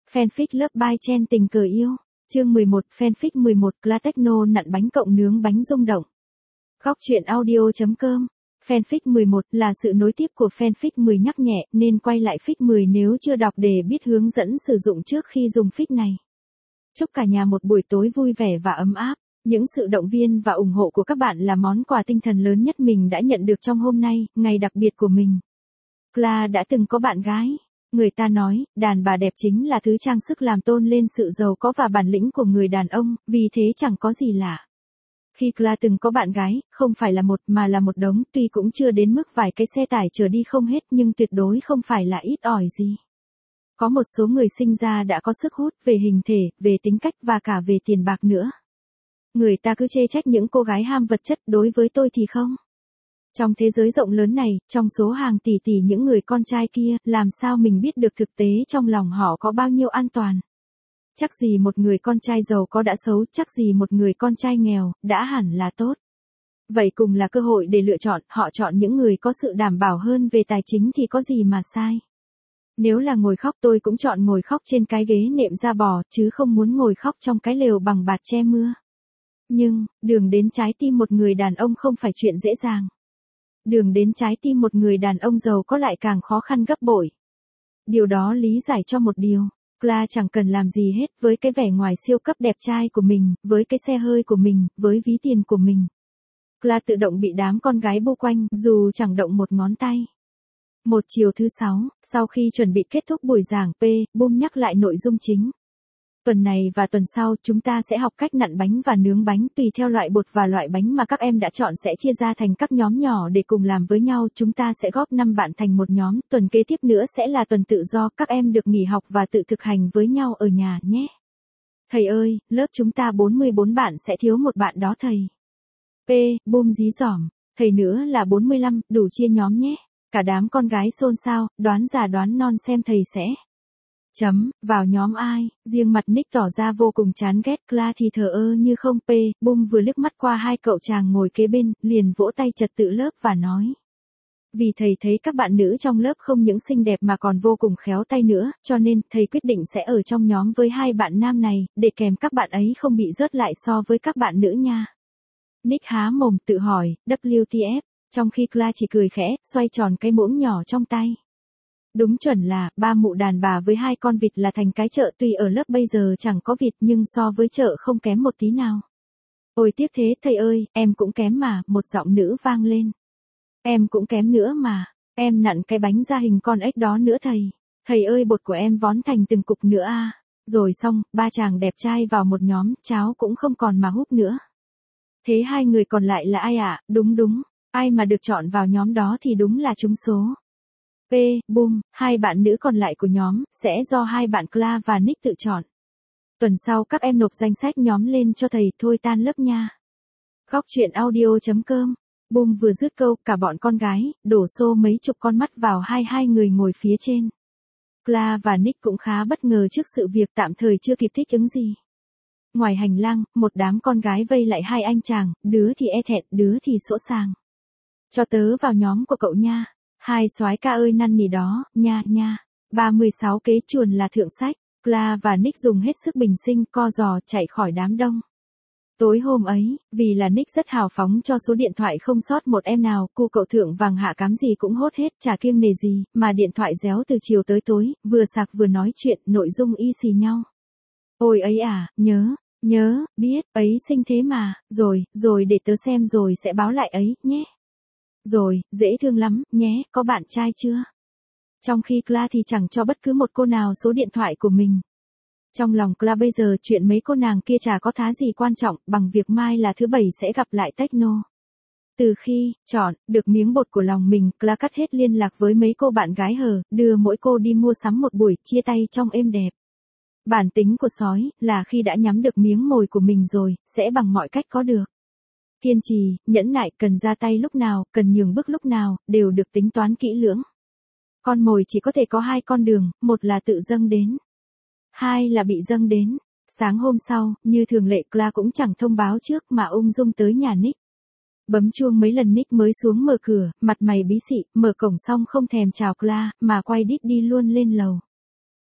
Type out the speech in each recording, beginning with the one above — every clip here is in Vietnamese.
Fanfic Love by Chen tình cờ yêu. Chương 11, Fanfic 11, Clatechno nặn bánh cộng nướng bánh rung động. Góc truyện audio.com. Fanfic 11 là sự nối tiếp của Fanfic 10 nhắc nhẹ nên quay lại fic 10 nếu chưa đọc để biết hướng dẫn sử dụng trước khi dùng fic này. Chúc cả nhà một buổi tối vui vẻ và ấm áp. Những sự động viên và ủng hộ của các bạn là món quà tinh thần lớn nhất mình đã nhận được trong hôm nay, ngày đặc biệt của mình. Cla đã từng có bạn gái. Người ta nói, đàn bà đẹp chính là thứ trang sức làm tôn lên sự giàu có và bản lĩnh của người đàn ông, vì thế chẳng có gì lạ. Khi Cla từng có bạn gái, không phải là một mà là một đống, tuy cũng chưa đến mức vài cái xe tải chở đi không hết nhưng tuyệt đối không phải là ít ỏi gì. Có một số người sinh ra đã có sức hút về hình thể, về tính cách và cả về tiền bạc nữa. Người ta cứ chê trách những cô gái ham vật chất, đối với tôi thì không. Trong thế giới rộng lớn này, trong số hàng tỷ tỷ những người con trai kia, làm sao mình biết được thực tế trong lòng họ có bao nhiêu an toàn. Chắc gì một người con trai giàu có đã xấu, chắc gì một người con trai nghèo, đã hẳn là tốt. Vậy cùng là cơ hội để lựa chọn, họ chọn những người có sự đảm bảo hơn về tài chính thì có gì mà sai. Nếu là ngồi khóc tôi cũng chọn ngồi khóc trên cái ghế nệm da bò, chứ không muốn ngồi khóc trong cái lều bằng bạt che mưa. Nhưng, đường đến trái tim một người đàn ông không phải chuyện dễ dàng. Đường đến trái tim một người đàn ông giàu có lại càng khó khăn gấp bội. Điều đó lý giải cho một điều, Cla chẳng cần làm gì hết với cái vẻ ngoài siêu cấp đẹp trai của mình, với cái xe hơi của mình, với ví tiền của mình. Cla tự động bị đám con gái bu quanh, dù chẳng động một ngón tay. Một chiều thứ 6, sau khi chuẩn bị kết thúc buổi giảng Boom nhắc lại nội dung chính. Tuần này và tuần sau chúng ta sẽ học cách nặn bánh và nướng bánh tùy theo loại bột và loại bánh mà các em đã chọn sẽ chia ra thành các nhóm nhỏ để cùng làm với nhau. Chúng ta sẽ góp 5 bạn thành một nhóm. Tuần kế tiếp nữa sẽ là tuần tự do, các em được nghỉ học và tự thực hành với nhau ở nhà nhé. Thầy ơi, lớp chúng ta 44 bạn sẽ thiếu một bạn đó thầy. Boom dí dỏm, thầy nữa là 45, đủ chia nhóm nhé. Cả đám con gái xôn xao, đoán già đoán non xem thầy sẽ vào nhóm ai, riêng mặt Nick tỏ ra vô cùng chán ghét, Cla thì thờ ơ như không. Boom vừa liếc mắt qua hai cậu chàng ngồi kế bên, liền vỗ tay trật tự lớp và nói. Vì thầy thấy các bạn nữ trong lớp không những xinh đẹp mà còn vô cùng khéo tay nữa, cho nên thầy quyết định sẽ ở trong nhóm với hai bạn nam này, để kèm các bạn ấy không bị rớt lại so với các bạn nữ nha. Nick há mồm tự hỏi, WTF, trong khi Cla chỉ cười khẽ, xoay tròn cái muỗng nhỏ trong tay. Đúng chuẩn là, ba mụ đàn bà với hai con vịt là thành cái chợ, tuy ở lớp bây giờ chẳng có vịt nhưng so với chợ không kém một tí nào. Ôi tiếc thế thầy ơi, em cũng kém mà, một giọng nữ vang lên. Em cũng kém nữa mà, em nặn cái bánh ra hình con ếch đó nữa thầy. Thầy ơi bột của em vón thành từng cục nữa à. Rồi xong, ba chàng đẹp trai vào một nhóm, cháo cũng không còn mà húp nữa. Thế hai người còn lại là ai ạ? Đúng, ai mà được chọn vào nhóm đó thì đúng là trúng số. Boom, hai bạn nữ còn lại của nhóm, sẽ do hai bạn Cla và Nick tự chọn. Tuần sau các em nộp danh sách nhóm lên cho thầy, thôi tan lớp nha. Góc truyện audio.com. Boom vừa dứt câu, cả bọn con gái, đổ xô mấy chục con mắt vào hai người ngồi phía trên. Cla và Nick cũng khá bất ngờ trước sự việc tạm thời chưa kịp thích ứng gì. Ngoài hành lang, một đám con gái vây lại hai anh chàng, đứa thì e thẹn, đứa thì sỗ sàng. Cho tớ vào nhóm của cậu nha. Hai soái ca ơi năn nỉ đó, nha. 36 kế chuồn là thượng sách. Cla và Nick dùng hết sức bình sinh co giò chạy khỏi đám đông. Tối hôm ấy, vì là Nick rất hào phóng cho số điện thoại không sót một em nào, cu cậu thượng vàng hạ cám gì cũng hốt hết, chả kiêng nể gì, mà điện thoại réo từ chiều tới tối, vừa sạc vừa nói chuyện, nội dung y xì nhau. Ôi ấy à, nhớ, biết, ấy xinh thế mà, rồi để tớ xem rồi sẽ báo lại ấy, nhé. Rồi, dễ thương lắm, nhé, có bạn trai chưa? Trong khi Cla thì chẳng cho bất cứ một cô nào số điện thoại của mình. Trong lòng Cla bây giờ chuyện mấy cô nàng kia chả có thá gì quan trọng, bằng việc mai là thứ 7 sẽ gặp lại Techno. Từ khi chọn được miếng bột của lòng mình, Cla cắt hết liên lạc với mấy cô bạn gái hờ, đưa mỗi cô đi mua sắm một buổi, chia tay trong êm đẹp. Bản tính của sói là khi đã nhắm được miếng mồi của mình rồi, sẽ bằng mọi cách có được. Kiên trì, nhẫn nại, cần ra tay lúc nào, cần nhường bước lúc nào, đều được tính toán kỹ lưỡng. Con mồi chỉ có thể có hai con đường, một là tự dâng đến, hai là bị dâng đến. Sáng hôm sau, như thường lệ Cla cũng chẳng thông báo trước mà ung dung tới nhà Nick. Bấm chuông mấy lần Nick mới xuống mở cửa, mặt mày bí xị, mở cổng xong không thèm chào Cla, mà quay đít đi luôn lên lầu.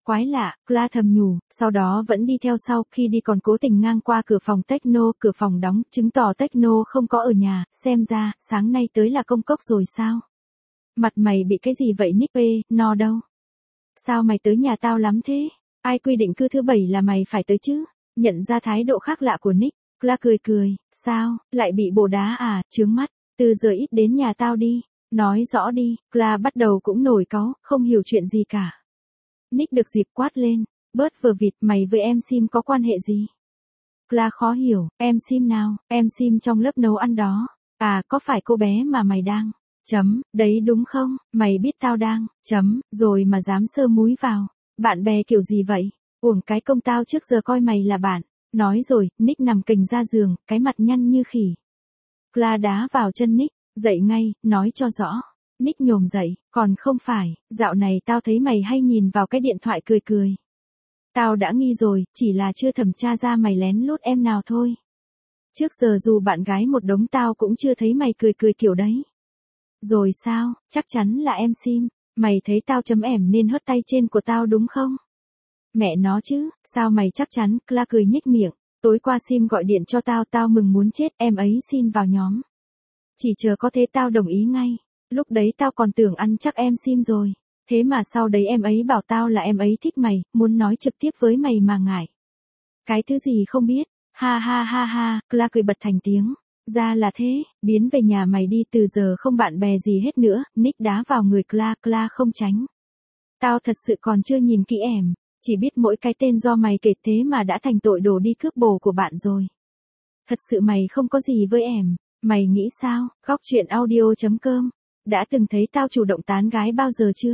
Quái lạ, Cla thầm nhủ, sau đó vẫn đi theo sau, khi đi còn cố tình ngang qua cửa phòng techno, cửa phòng đóng, chứng tỏ techno không có ở nhà, xem ra, sáng nay tới là công cốc rồi sao? Mặt mày bị cái gì vậy Nick ê, no đâu? Sao mày tới nhà tao lắm thế? Ai quy định cứ thứ bảy là mày phải tới chứ? Nhận ra thái độ khác lạ của Nick, Cla cười cười, sao, lại bị bồ đá à, chướng mắt, từ giờ ít đến nhà tao đi, nói rõ đi, Cla bắt đầu cũng nổi cáu, không hiểu chuyện gì cả. Nick được dịp quát lên, bớt vờ vịt, mày với em Sim có quan hệ gì? Cla khó hiểu, em Sim nào, em Sim trong lớp nấu ăn đó, à có phải cô bé mà mày đang, đấy đúng không, mày biết tao đang, rồi mà dám sơ múi vào, bạn bè kiểu gì vậy, uổng cái công tao trước giờ coi mày là bạn, nói rồi, Nick nằm cành ra giường, cái mặt nhăn như khỉ. Cla đá vào chân Nick, dậy ngay, nói cho rõ. Nick nhổm dậy, còn không phải, dạo này tao thấy mày hay nhìn vào cái điện thoại cười cười. Tao đã nghi rồi, chỉ là chưa thẩm tra ra mày lén lút em nào thôi. Trước giờ dù bạn gái một đống tao cũng chưa thấy mày cười cười kiểu đấy. Rồi sao, chắc chắn là em Sim, mày thấy tao chấm ẻm nên hất tay trên của tao đúng không? Mẹ nó chứ, sao mày chắc chắn, Cla cười nhếch miệng, tối qua Sim gọi điện cho tao mừng muốn chết, em ấy xin vào nhóm. Chỉ chờ có thế tao đồng ý ngay, lúc đấy tao còn tưởng ăn chắc em Sim rồi, thế mà sau đấy em ấy bảo tao là em ấy thích mày, muốn nói trực tiếp với mày mà ngại. Cái thứ gì không biết, ha ha ha ha, Cla cười bật thành tiếng. Ra là thế, biến về nhà mày đi, từ giờ không bạn bè gì hết nữa, Nick đá vào người Cla không tránh. Tao thật sự còn chưa nhìn kỹ em, chỉ biết mỗi cái tên do mày kể thế mà đã thành tội đồ đi cướp bồ của bạn rồi. Thật sự mày không có gì với em, mày nghĩ sao, góc chuyện audio.com, đã từng thấy tao chủ động tán gái bao giờ chưa?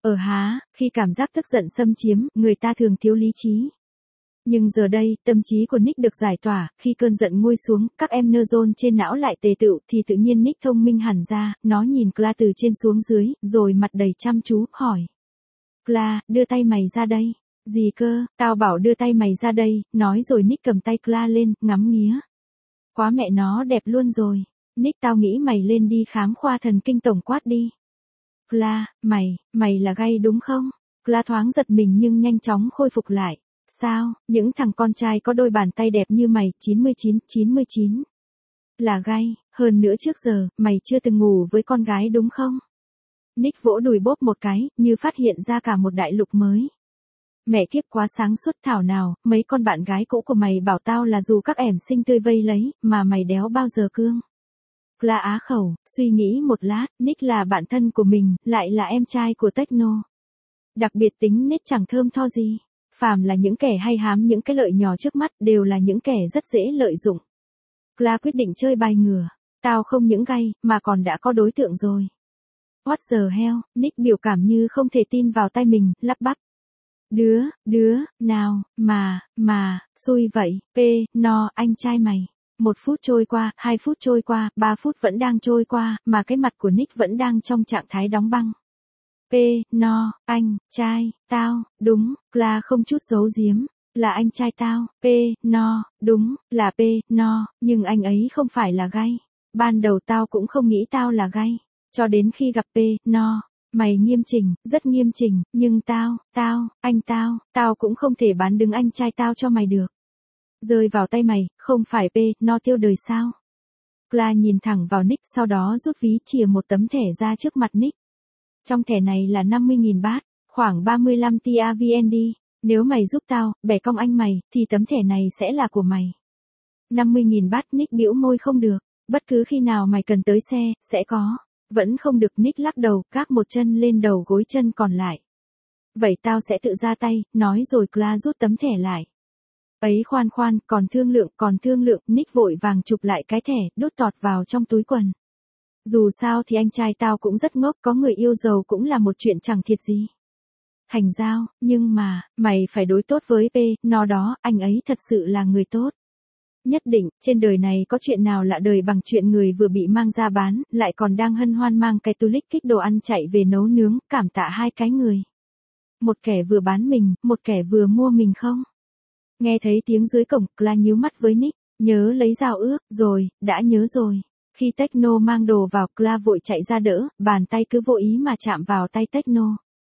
Khi cảm giác tức giận xâm chiếm, người ta thường thiếu lý trí. Nhưng giờ đây, tâm trí của Nick được giải tỏa, khi cơn giận nguôi xuống, các em neuron trên não lại tề tựu, thì tự nhiên Nick thông minh hẳn ra, nó nhìn Cla từ trên xuống dưới, rồi mặt đầy chăm chú, hỏi. Cla, đưa tay mày ra đây. Gì cơ, tao bảo đưa tay mày ra đây, nói rồi Nick cầm tay Cla lên, ngắm nghía. Quá mẹ nó đẹp luôn rồi. Nick tao nghĩ mày lên đi khám khoa thần kinh tổng quát đi. Cla, mày là gay đúng không? Cla thoáng giật mình nhưng nhanh chóng khôi phục lại. Sao, những thằng con trai có đôi bàn tay đẹp như mày, 99. Là gay, hơn nữa trước giờ, mày chưa từng ngủ với con gái đúng không? Nick vỗ đùi bốp một cái, như phát hiện ra cả một đại lục mới. Mẹ kiếp quá sáng suốt, thảo nào, mấy con bạn gái cũ của mày bảo tao là dù các ẻm xinh tươi vây lấy, mà mày đéo bao giờ cương. Cla á khẩu, suy nghĩ một lát, Nick là bạn thân của mình, lại là em trai của Techno. Đặc biệt tính nết chẳng thơm tho gì. Phàm là những kẻ hay hám những cái lợi nhỏ trước mắt, đều là những kẻ rất dễ lợi dụng. Cla quyết định chơi bài ngửa. Tao không những gay, mà còn đã có đối tượng rồi. What the hell, Nick biểu cảm như không thể tin vào tai mình, lắp bắp. Nào, xui vậy, anh trai mày. 1 phút trôi qua, 2 phút trôi qua, 3 phút vẫn đang trôi qua, mà cái mặt của Nick vẫn đang trong trạng thái đóng băng. Anh trai, tao, đúng, Cla không chút giấu giếm, là anh trai tao, đúng, là nhưng anh ấy không phải là gay. Ban đầu tao cũng không nghĩ tao là gay, cho đến khi gặp mày nghiêm chỉnh, rất nghiêm chỉnh, nhưng tao cũng không thể bán đứng anh trai tao cho mày được. Rơi vào tay mày, không phải tiêu đời sao? Cla nhìn thẳng vào Nick, sau đó rút ví chìa một tấm thẻ ra trước mặt Nick. Trong thẻ này là 50.000 baht, khoảng 35 TRVND, nếu mày giúp tao, bẻ cong anh mày, thì tấm thẻ này sẽ là của mày. 50.000 baht, Nick bĩu môi không được, bất cứ khi nào mày cần tới xe, sẽ có. Vẫn không được, Nick lắc đầu, gác một chân lên đầu gối chân còn lại. Vậy tao sẽ tự ra tay, nói rồi Cla rút tấm thẻ lại. Ấy khoan, còn thương lượng, Nick vội vàng chụp lại cái thẻ, đút tọt vào trong túi quần. Dù sao thì anh trai tao cũng rất ngốc, có người yêu giàu cũng là một chuyện chẳng thiệt gì. Thành giao, nhưng mà, mày phải đối tốt với đó, anh ấy thật sự là người tốt. Nhất định, trên đời này có chuyện nào lạ đời bằng chuyện người vừa bị mang ra bán, lại còn đang hân hoan mang cái túi lích kích đồ ăn chạy về nấu nướng, cảm tạ hai cái người. Một kẻ vừa bán mình, một kẻ vừa mua mình không? Nghe thấy tiếng dưới cổng, Cla nhíu mắt với Nick, nhớ lấy dao ước, đã nhớ rồi. Khi Techno mang đồ vào, Cla vội chạy ra đỡ, bàn tay cứ vô ý mà chạm vào tay Techno.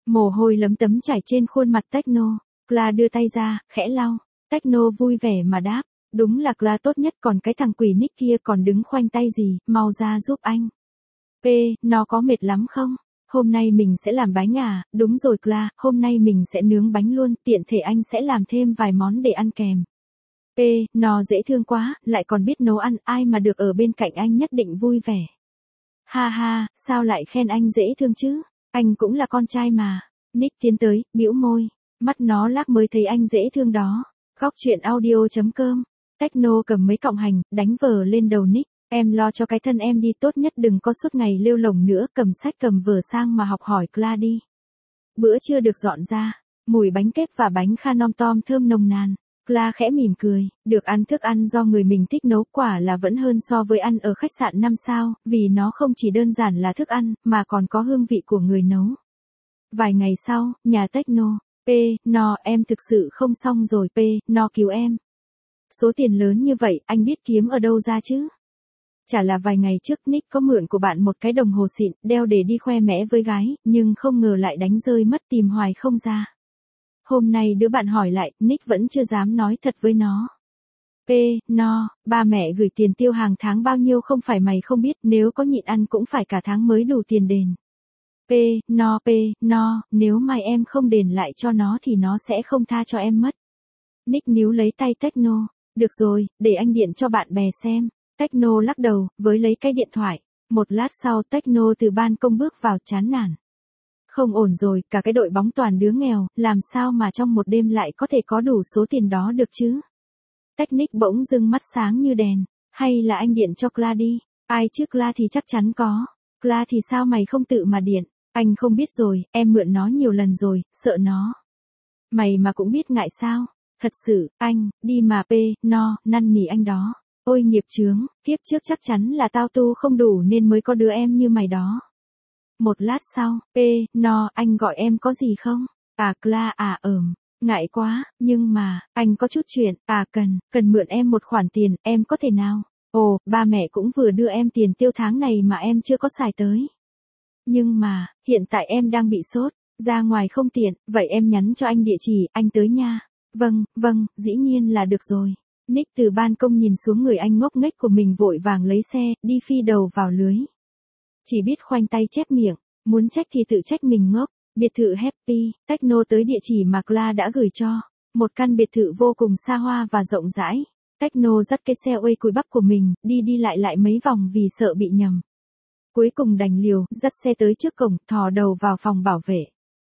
Mồ hôi lấm tấm chảy trên khuôn mặt Techno. Cla đưa tay ra, khẽ lau. Techno vui vẻ mà đáp. Đúng là Cla tốt nhất, còn cái thằng quỷ Nick kia còn đứng khoanh tay gì, mau ra giúp anh. Nó có mệt lắm không? Hôm nay mình sẽ làm bánh à, đúng rồi Cla, hôm nay mình sẽ nướng bánh luôn, tiện thể anh sẽ làm thêm vài món để ăn kèm. Nó dễ thương quá, lại còn biết nấu ăn, ai mà được ở bên cạnh anh nhất định vui vẻ. Ha ha, sao lại khen anh dễ thương chứ? Anh cũng là con trai mà. Nick tiến tới, bĩu môi. Mắt nó lác mới thấy anh dễ thương đó. Góc chuyện audio.com. Techno cầm mấy cọng hành, đánh vờ lên đầu Nick. Em lo cho cái thân em đi, tốt nhất đừng có suốt ngày lêu lổng nữa, cầm sách cầm vở sang mà học hỏi Cla đi. Bữa trưa được dọn ra. Mùi bánh kép và bánh kha nom tom thơm nồng nàn. Cla khẽ mỉm cười, được ăn thức ăn do người mình thích nấu quả là vẫn hơn so với ăn ở khách sạn 5 sao, vì nó không chỉ đơn giản là thức ăn, mà còn có hương vị của người nấu. Vài ngày sau, nhà Techno. Nó em thực sự không xong rồi. Nó cứu em. Số tiền lớn như vậy, anh biết kiếm ở đâu ra chứ? Chả là vài ngày trước Nick có mượn của bạn một cái đồng hồ xịn, đeo để đi khoe mẽ với gái, nhưng không ngờ lại đánh rơi mất, tìm hoài không ra. Hôm nay đứa bạn hỏi lại, Nick vẫn chưa dám nói thật với nó. Nó, ba mẹ gửi tiền tiêu hàng tháng bao nhiêu không phải mày không biết, nếu có nhịn ăn cũng phải cả tháng mới đủ tiền đền. Nó, nếu mai em không đền lại cho nó thì nó sẽ không tha cho em mất. Nick níu lấy tay Techno. Được rồi, để anh điện cho bạn bè xem. Techno lắc đầu, với lấy cái điện thoại. Một lát sau Techno từ ban công bước vào chán nản. Không ổn rồi, cả cái đội bóng toàn đứa nghèo, làm sao mà trong một đêm lại có thể có đủ số tiền đó được chứ? Technic bỗng dưng mắt sáng như đèn. Hay là anh điện cho Cla đi? Ai trước Cla thì chắc chắn có. Cla thì sao mày không tự mà điện? Anh không biết rồi, em mượn nó nhiều lần rồi, sợ nó. Mày mà cũng biết ngại sao? Thật sự, anh, đi mà nó, năn nỉ anh đó. Ôi nghiệp chướng, kiếp trước chắc chắn là tao tu không đủ nên mới có đứa em như mày đó. Một lát sau, nó, anh gọi em có gì không? À Cla ngại quá, nhưng mà, anh có chút chuyện, cần mượn em một khoản tiền, em có thể nào? Ồ, ba mẹ cũng vừa đưa em tiền tiêu tháng này mà em chưa có xài tới. Nhưng mà, hiện tại em đang bị sốt, ra ngoài không tiện, vậy em nhắn cho anh địa chỉ, anh tới nha. Vâng, dĩ nhiên là được rồi. Nick từ ban công nhìn xuống người anh ngốc nghếch của mình vội vàng lấy xe, đi phi đầu vào lưới. Chỉ biết khoanh tay chép miệng, muốn trách thì tự trách mình ngốc. Biệt thự Happy, Techno tới địa chỉ mà Cla đã gửi cho. Một căn biệt thự vô cùng xa hoa và rộng rãi. Techno dắt cái xe uây cùi bắp của mình, đi lại mấy vòng vì sợ bị nhầm. Cuối cùng đành liều, dắt xe tới trước cổng, thò đầu vào phòng bảo vệ.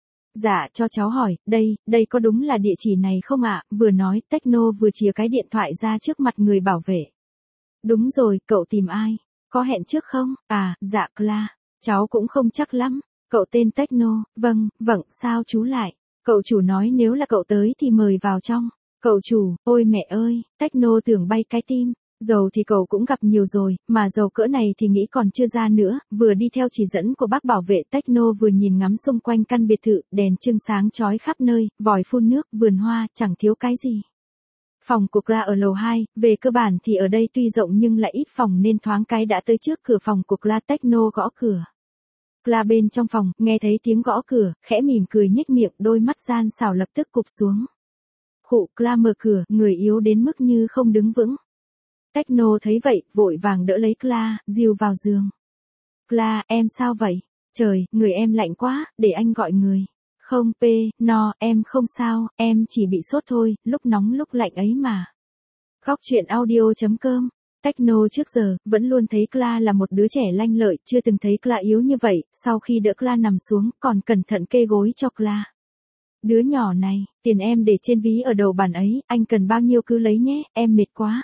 Dạ cho cháu hỏi, đây có đúng là địa chỉ này không ạ? Vừa nói, Techno vừa chìa cái điện thoại ra trước mặt người bảo vệ. Đúng rồi, cậu tìm ai? Có hẹn trước không? Dạ Cla. Cháu cũng không chắc lắm. Cậu tên Techno, vâng, sao chú lại? Cậu chủ nói nếu là cậu tới thì mời vào trong. Cậu chủ, ôi mẹ ơi, Techno tưởng bay cái tim. Dầu thì cậu cũng gặp nhiều rồi, mà dầu cỡ này thì nghĩ còn chưa ra nữa. Vừa đi theo chỉ dẫn của bác bảo vệ, Techno vừa nhìn ngắm xung quanh căn biệt thự, đèn chưng sáng chói khắp nơi, vòi phun nước, vườn hoa, chẳng thiếu cái gì. Phòng của Cla ở lầu 2, về cơ bản thì ở đây tuy rộng nhưng lại ít phòng nên thoáng cái đã tới trước cửa phòng của Cla. Techno gõ cửa. Cla bên trong phòng, nghe thấy tiếng gõ cửa, khẽ mỉm cười nhếch miệng, đôi mắt gian xảo lập tức cụp xuống. Khụ, Cla mở cửa, người yếu đến mức như không đứng vững. Techno thấy vậy, vội vàng đỡ lấy Cla, dìu vào giường. Cla, em sao vậy? Trời, người em lạnh quá, để anh gọi người. Không nó, em không sao, em chỉ bị sốt thôi, lúc nóng lúc lạnh ấy mà. Góc chuyện audio.com. Techno trước giờ, vẫn luôn thấy Cla là một đứa trẻ lanh lợi, chưa từng thấy Cla yếu như vậy, sau khi đỡ Cla nằm xuống, còn cẩn thận kê gối cho Cla. Đứa nhỏ này, tiền em để trên ví ở đầu bàn ấy, anh cần bao nhiêu cứ lấy nhé, em mệt quá.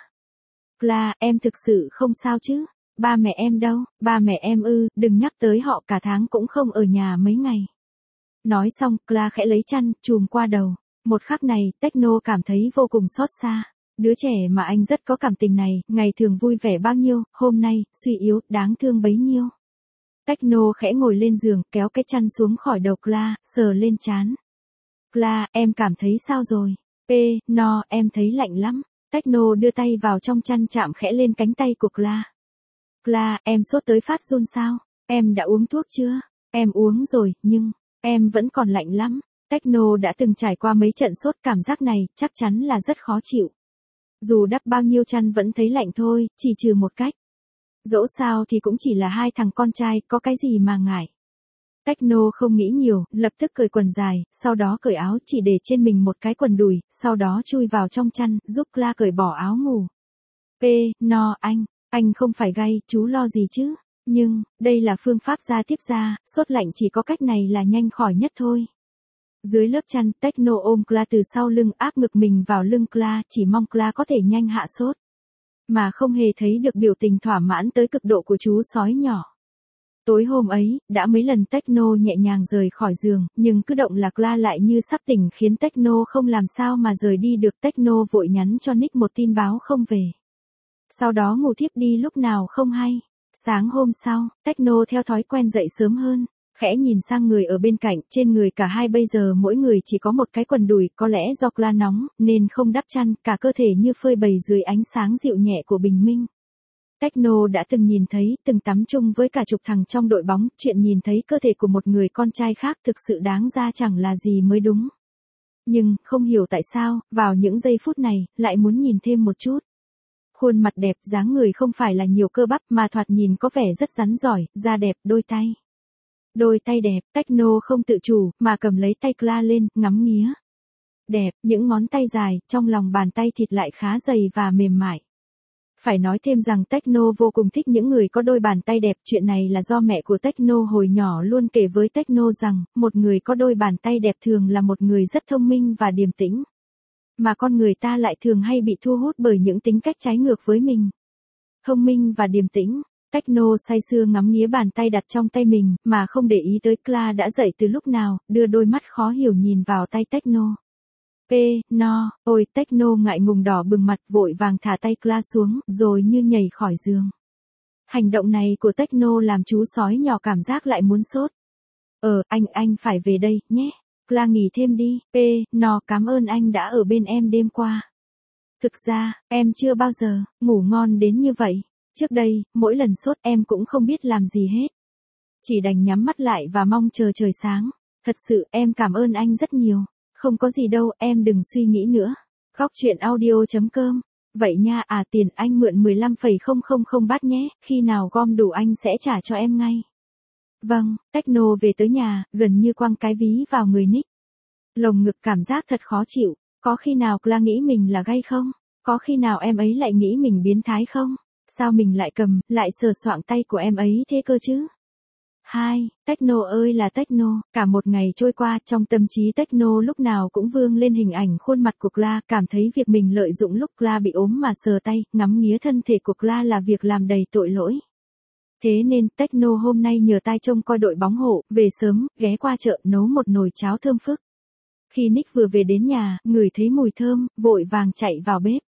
Cla, em thực sự không sao chứ? Ba mẹ em đâu? Ba mẹ em đừng nhắc tới họ, cả tháng cũng không ở nhà mấy ngày. Nói xong, Cla khẽ lấy chăn, chùm qua đầu. Một khắc này, Techno cảm thấy vô cùng xót xa. Đứa trẻ mà anh rất có cảm tình này, ngày thường vui vẻ bao nhiêu, hôm nay, suy yếu, đáng thương bấy nhiêu. Techno khẽ ngồi lên giường, kéo cái chăn xuống khỏi đầu Cla, sờ lên trán. Cla, em cảm thấy sao rồi? Nó, em thấy lạnh lắm. Techno đưa tay vào trong chăn chạm khẽ lên cánh tay của Cla. Cla, em sốt tới phát run sao? Em đã uống thuốc chưa? Em uống rồi, nhưng... Em vẫn còn lạnh lắm. Techno đã từng trải qua mấy trận sốt, cảm giác này chắc chắn là rất khó chịu. Dù đắp bao nhiêu chăn vẫn thấy lạnh thôi, chỉ trừ một cách. Dẫu sao thì cũng chỉ là hai thằng con trai, có cái gì mà ngại. Techno không nghĩ nhiều, lập tức cởi quần dài, sau đó cởi áo, chỉ để trên mình một cái quần đùi, sau đó chui vào trong chăn, giúp Cla cởi bỏ áo ngủ. Anh không phải gay, chú lo gì chứ? Nhưng, đây là phương pháp giao tiếp ra, sốt lạnh chỉ có cách này là nhanh khỏi nhất thôi. Dưới lớp chăn, Techno ôm Cla từ sau lưng, áp ngực mình vào lưng Cla, chỉ mong Cla có thể nhanh hạ sốt. Mà không hề thấy được biểu tình thỏa mãn tới cực độ của chú sói nhỏ. Tối hôm ấy, đã mấy lần Techno nhẹ nhàng rời khỏi giường, nhưng cứ động là Cla lại như sắp tỉnh khiến Techno không làm sao mà rời đi được. Techno vội nhắn cho Nick một tin báo không về. Sau đó ngủ thiếp đi lúc nào không hay. Sáng hôm sau, Techno theo thói quen dậy sớm hơn, khẽ nhìn sang người ở bên cạnh, trên người cả hai bây giờ mỗi người chỉ có một cái quần đùi, có lẽ do Cla nóng, nên không đắp chăn, cả cơ thể như phơi bày dưới ánh sáng dịu nhẹ của bình minh. Techno đã từng nhìn thấy, từng tắm chung với cả chục thằng trong đội bóng, chuyện nhìn thấy cơ thể của một người con trai khác thực sự đáng ra chẳng là gì mới đúng. Nhưng, không hiểu tại sao, vào những giây phút này, lại muốn nhìn thêm một chút. Khuôn mặt đẹp, dáng người không phải là nhiều cơ bắp mà thoạt nhìn có vẻ rất rắn giỏi, da đẹp, đôi tay. Đôi tay đẹp, Techno không tự chủ, mà cầm lấy tay Cla lên, ngắm nghía. Đẹp, những ngón tay dài, trong lòng bàn tay thịt lại khá dày và mềm mại. Phải nói thêm rằng Techno vô cùng thích những người có đôi bàn tay đẹp, chuyện này là do mẹ của Techno hồi nhỏ luôn kể với Techno rằng, một người có đôi bàn tay đẹp thường là một người rất thông minh và điềm tĩnh. Mà con người ta lại thường hay bị thu hút bởi những tính cách trái ngược với mình. Thông minh và điềm tĩnh. Techno say sưa ngắm nghía bàn tay đặt trong tay mình, mà không để ý tới Cla đã dậy từ lúc nào, đưa đôi mắt khó hiểu nhìn vào tay Techno. Ôi, Techno ngại ngùng đỏ bừng mặt, vội vàng thả tay Cla xuống, rồi như nhảy khỏi giường. Hành động này của Techno làm chú sói nhỏ cảm giác lại muốn sốt. Anh phải về đây, nhé. Cla nghỉ thêm đi. Cảm ơn anh đã ở bên em đêm qua. Thực ra, em chưa bao giờ ngủ ngon đến như vậy. Trước đây, mỗi lần sốt em cũng không biết làm gì hết. Chỉ đành nhắm mắt lại và mong chờ trời sáng. Thật sự em cảm ơn anh rất nhiều. Không có gì đâu, em đừng suy nghĩ nữa. Góc truyện audio.com. Vậy nha, tiền anh mượn 15,000 bát nhé, khi nào gom đủ anh sẽ trả cho em ngay. Vâng, Techno về tới nhà, gần như quăng cái ví vào người Nick. Lồng ngực cảm giác thật khó chịu, có khi nào Cla nghĩ mình là gay không? Có khi nào em ấy lại nghĩ mình biến thái không? Sao mình lại cầm, lại sờ soạng tay của em ấy thế cơ chứ? Techno ơi là Techno, cả một ngày trôi qua, trong tâm trí Techno lúc nào cũng vương lên hình ảnh khuôn mặt của Cla, cảm thấy việc mình lợi dụng lúc Cla bị ốm mà sờ tay, ngắm nghía thân thể của Cla là việc làm đầy tội lỗi. Thế nên, Techno hôm nay nhờ tai trông coi đội bóng hộ, về sớm, ghé qua chợ nấu một nồi cháo thơm phức. Khi Nick vừa về đến nhà, ngửi thấy mùi thơm, vội vàng chạy vào bếp.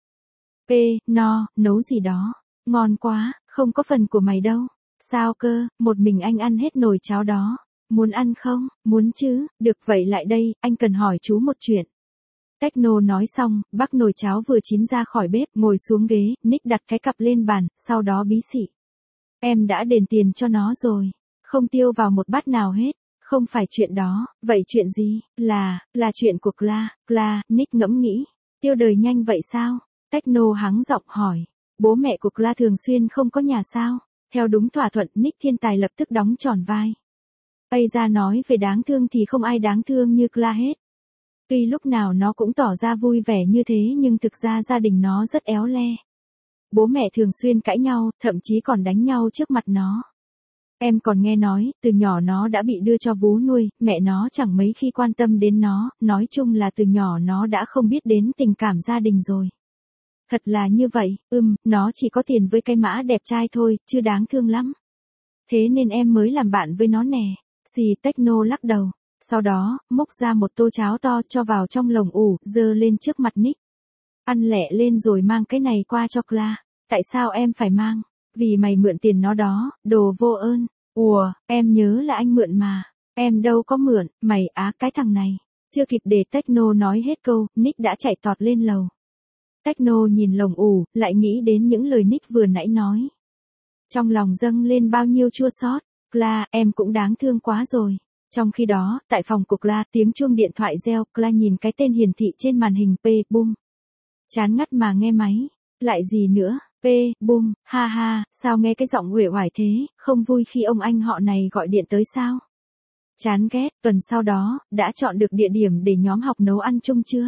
Nấu gì đó? Ngon quá, không có phần của mày đâu. Sao cơ, một mình anh ăn hết nồi cháo đó. Muốn ăn không? Muốn chứ, được vậy lại đây, anh cần hỏi chú một chuyện. Techno nói xong, bắc nồi cháo vừa chín ra khỏi bếp, ngồi xuống ghế, Nick đặt cái cặp lên bàn, sau đó bí xị. Em đã đền tiền cho nó rồi. Không tiêu vào một bát nào hết. Không phải chuyện đó, vậy chuyện gì? Là chuyện của Cla, Nick ngẫm nghĩ. Tiêu đời nhanh vậy sao? Techno hắng giọng hỏi. Bố mẹ của Cla thường xuyên không có nhà sao? Theo đúng thỏa thuận, Nick thiên tài lập tức đóng tròn vai. Bây ra nói về đáng thương thì không ai đáng thương như Cla hết. Tuy lúc nào nó cũng tỏ ra vui vẻ như thế nhưng thực ra gia đình nó rất éo le. Bố mẹ thường xuyên cãi nhau, thậm chí còn đánh nhau trước mặt nó. Em còn nghe nói, từ nhỏ nó đã bị đưa cho vú nuôi, mẹ nó chẳng mấy khi quan tâm đến nó, nói chung là từ nhỏ nó đã không biết đến tình cảm gia đình rồi. Thật là như vậy, nó chỉ có tiền với cái mã đẹp trai thôi, chứ đáng thương lắm. Thế nên em mới làm bạn với nó nè. Techno lắc đầu. Sau đó, múc ra một tô cháo to cho vào trong lồng ủ, dơ lên trước mặt Nick. Ăn lẹ lên rồi mang cái này qua cho Cla. Tại sao em phải mang? Vì mày mượn tiền nó đó, đồ vô ơn. Em nhớ là anh mượn mà. Em đâu có mượn, mày cái thằng này. Chưa kịp để Techno nói hết câu, Nick đã chạy tọt lên lầu. Techno nhìn lồng ủ, lại nghĩ đến những lời Nick vừa nãy nói. Trong lòng dâng lên bao nhiêu chua xót. Cla, em cũng đáng thương quá rồi. Trong khi đó, tại phòng của Cla, tiếng chuông điện thoại reo, Cla nhìn cái tên hiển thị trên màn hình P, Boom. Chán ngắt mà nghe máy. Lại gì nữa, P, Boom, ha ha, sao nghe cái giọng uể oải thế, không vui khi ông anh họ này gọi điện tới sao? Chán ghét, tuần sau đó, đã chọn được địa điểm để nhóm học nấu ăn chung chưa?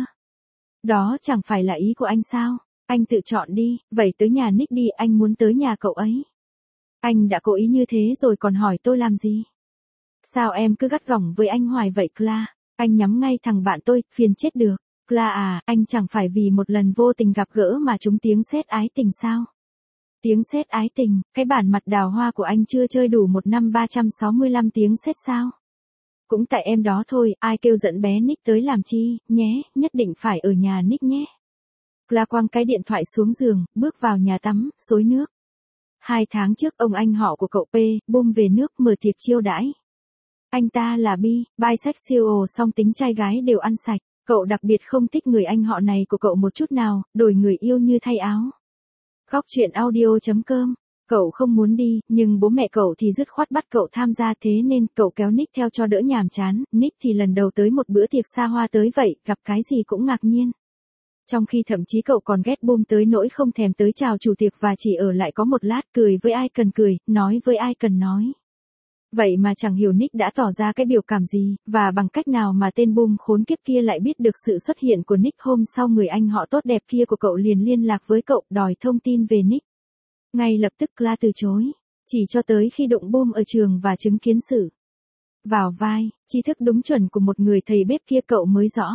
Đó chẳng phải là ý của anh sao? Anh tự chọn đi, vậy tới nhà Nick đi, anh muốn tới nhà cậu ấy. Anh đã cố ý như thế rồi còn hỏi tôi làm gì? Sao em cứ gắt gỏng với anh hoài vậy Cla? Anh nhắm ngay thằng bạn tôi, phiền chết được. Cla à, anh chẳng phải vì một lần vô tình gặp gỡ mà trúng tiếng sét ái tình sao? Tiếng sét ái tình, cái bản mặt đào hoa của anh chưa chơi đủ một năm 365 tiếng sét sao? Cũng tại em đó thôi, ai kêu dẫn bé Nick tới làm chi, nhé, nhất định phải ở nhà Nick nhé. Cla quăng cái điện thoại xuống giường, bước vào nhà tắm, xối nước. 2 tháng trước ông anh họ của cậu P, Boom về nước mở tiệc chiêu đãi. Anh ta là bisexual song tính trai gái đều ăn sạch. Cậu đặc biệt không thích người anh họ này của cậu một chút nào, đổi người yêu như thay áo. Góc truyện audio.com. Cậu không muốn đi, nhưng bố mẹ cậu thì dứt khoát bắt cậu tham gia, thế nên cậu kéo Nick theo cho đỡ nhàm chán. Nick thì lần đầu tới một bữa tiệc xa hoa tới vậy, gặp cái gì cũng ngạc nhiên. Trong khi thậm chí cậu còn ghét Boom tới nỗi không thèm tới chào chủ tiệc và chỉ ở lại có một lát, cười với ai cần cười, nói với ai cần nói. Vậy mà chẳng hiểu Nick đã tỏ ra cái biểu cảm gì, và bằng cách nào mà tên Boom khốn kiếp kia lại biết được sự xuất hiện của Nick. Hôm sau người anh họ tốt đẹp kia của cậu liền liên lạc với cậu, đòi thông tin về Nick. Ngay lập tức Cla từ chối, chỉ cho tới khi đụng Boom ở trường và chứng kiến sự vào vai, tri thức đúng chuẩn của một người thầy bếp kia cậu mới rõ.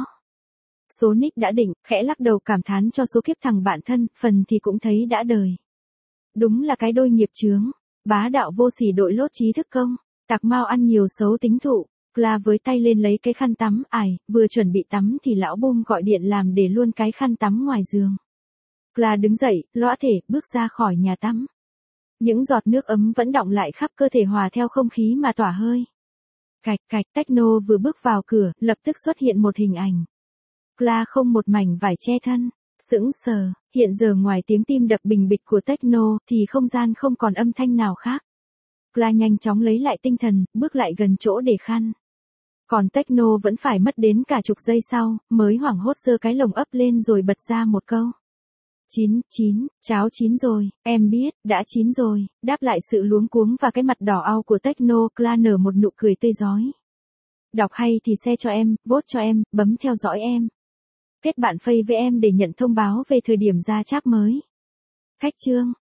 Số Nick đã định, khẽ lắc đầu cảm thán cho số kiếp thằng bạn thân, phần thì cũng thấy đã đời. Đúng là cái đôi nghiệp chướng, bá đạo vô sỉ đội lốt trí thức công. Tạc mau ăn nhiều xấu tính thụ. Cla với tay lên lấy cái khăn tắm, vừa chuẩn bị tắm thì lão Boom gọi điện làm để luôn cái khăn tắm ngoài giường. Cla đứng dậy, lõa thể, bước ra khỏi nhà tắm. Những giọt nước ấm vẫn đọng lại khắp cơ thể hòa theo không khí mà tỏa hơi. Cạch cạch, Techno vừa bước vào cửa, lập tức xuất hiện một hình ảnh. Cla không một mảnh vải che thân, sững sờ, hiện giờ ngoài tiếng tim đập bình bịch của Techno thì không gian không còn âm thanh nào khác. Cla nhanh chóng lấy lại tinh thần, bước lại gần chỗ để khăn. Còn Techno vẫn phải mất đến cả chục giây sau, mới hoảng hốt giơ cái lồng ấp lên rồi bật ra một câu. Chín, cháo chín rồi, em biết, đã chín rồi, đáp lại sự luống cuống và cái mặt đỏ au của Techno. Cla nở một nụ cười tươi rói. Đọc hay thì share cho em, vote cho em, bấm theo dõi em. Kết bạn Face với em để nhận thông báo về thời điểm ra chap mới. Khách chương.